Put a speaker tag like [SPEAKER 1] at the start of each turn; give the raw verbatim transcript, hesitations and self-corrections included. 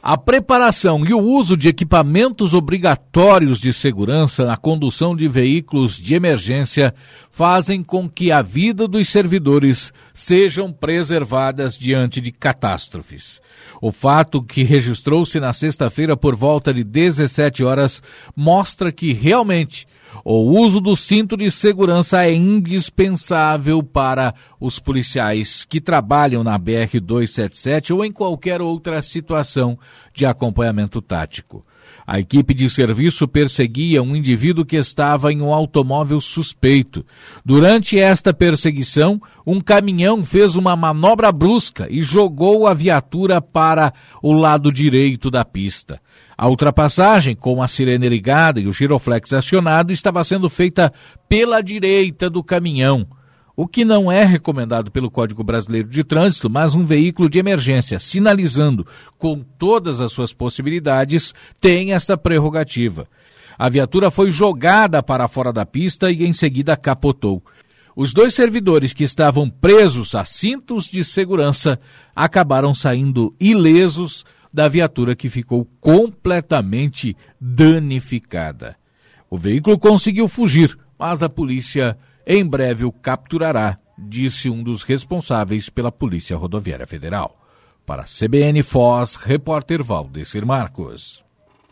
[SPEAKER 1] A preparação e o uso de equipamentos obrigatórios de segurança na condução de veículos de emergência fazem com que a vida dos servidores sejam preservadas diante de catástrofes. O fato que registrou-se na sexta-feira por volta de dezessete horas mostra que realmente o uso do cinto de segurança é indispensável para os policiais que trabalham na B R duzentos e setenta e sete ou em qualquer outra situação de acompanhamento tático. A equipe de serviço perseguia um indivíduo que estava em um automóvel suspeito. Durante esta perseguição, um caminhão fez uma manobra brusca e jogou a viatura para o lado direito da pista. A ultrapassagem, com a sirene ligada e o giroflex acionado, estava sendo feita pela direita do caminhão, o que não é recomendado pelo Código Brasileiro de Trânsito, mas um veículo de emergência, sinalizando com todas as suas possibilidades, tem essa prerrogativa. A viatura foi jogada para fora da pista e em seguida capotou. Os dois servidores que estavam presos a cintos de segurança acabaram saindo ilesos da viatura, que ficou completamente danificada. O veículo conseguiu fugir, mas a polícia em breve o capturará, disse um dos responsáveis pela Polícia Rodoviária Federal. Para a C B N Foz, repórter Valdecir Marcos.